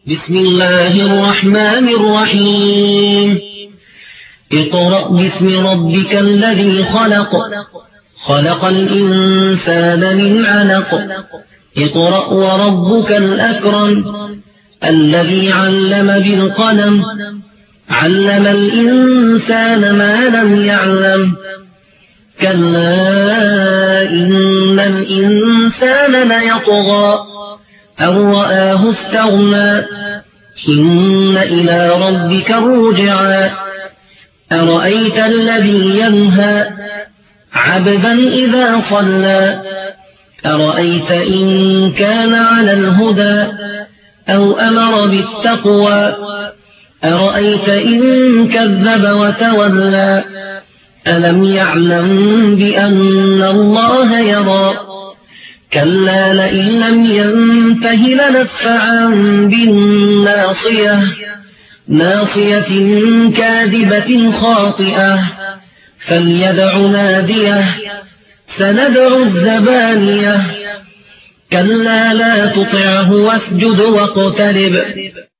بسم الله الرحمن الرحيم اقرأ باسم ربك الذي خلق خلق الإنسان من علق اقرأ وربك الأكرم الذي علم بالقلم علم الإنسان ما لم يعلم كلا إن الإنسان ليطغى أن رآه استغنى إن إلى ربك الرجعى أرأيت الذي ينهى عبدا إذا صلى أرأيت إن كان على الهدى أو أمر بالتقوى أرأيت إن كذب وتولى ألم يعلم بأن الله يرى كلا لئن لم ينته لنسفعا بالناصية ناصية كاذبة خاطئة فليدع ناديه سندع الزبانية كلا لا تطعه واسجد واقترب